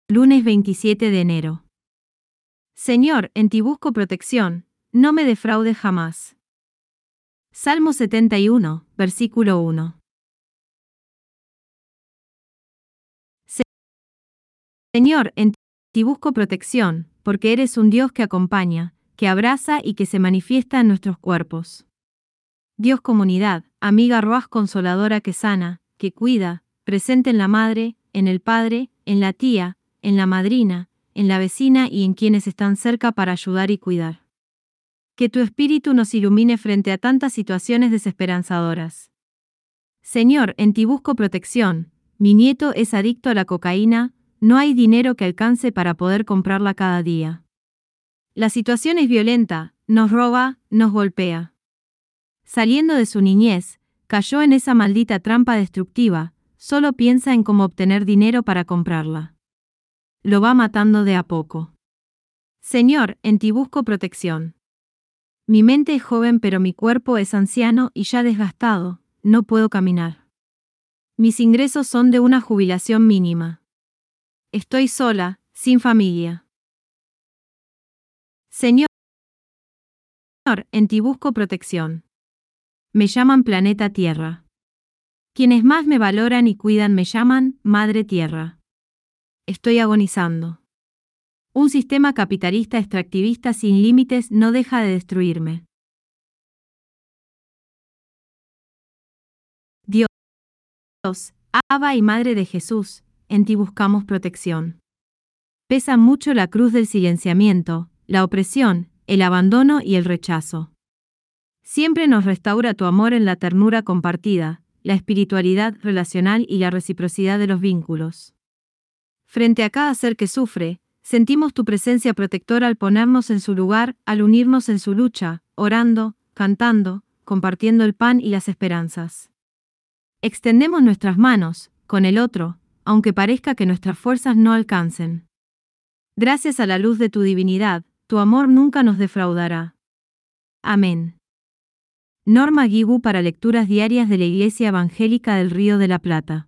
Lunes 27 de enero. Señor, en ti busco protección, no me defraudes jamás. Salmo 71, versículo 1. Señor, en ti busco protección, porque eres un Dios que acompaña, que abraza y que se manifiesta en nuestros cuerpos. Dios comunidad, amiga Ruaj consoladora que sana, que cuida, presente en la madre, en el padre, en la tía, en la madrina, en la vecina y en quienes están cerca para ayudar y cuidar. Que tu espíritu nos ilumine frente a tantas situaciones desesperanzadoras. Señor, en ti busco protección, mi nieto es adicto a la cocaína, no hay dinero que alcance para poder comprarla cada día. La situación es violenta, nos roba, nos golpea. Saliendo de su niñez, cayó en esa maldita trampa destructiva, solo piensa en cómo obtener dinero para comprarla. Lo va matando de a poco. Señor, en ti busco protección. Mi mente es joven pero mi cuerpo es anciano y ya desgastado, no puedo caminar. Mis ingresos son de una jubilación mínima. Estoy sola, sin familia. Señor, en ti busco protección. Me llaman planeta Tierra. Quienes más me valoran y cuidan me llaman Madre Tierra. Estoy agonizando. Un sistema capitalista extractivista sin límites no deja de destruirme. Dios, Abba y Madre de Jesús, en ti buscamos protección. Pesa mucho la cruz del silenciamiento, la opresión, el abandono y el rechazo. Siempre nos restaura tu amor en la ternura compartida, la espiritualidad relacional y la reciprocidad de los vínculos. Frente a cada ser que sufre, sentimos tu presencia protectora al ponernos en su lugar, al unirnos en su lucha, orando, cantando, compartiendo el pan y las esperanzas. Extendemos nuestras manos, con el otro, aunque parezca que nuestras fuerzas no alcancen. Gracias a la luz de tu divinidad, tu amor nunca nos defraudará. Amén. Norma Guigú para lecturas diarias de la Iglesia Evangélica del Río de la Plata.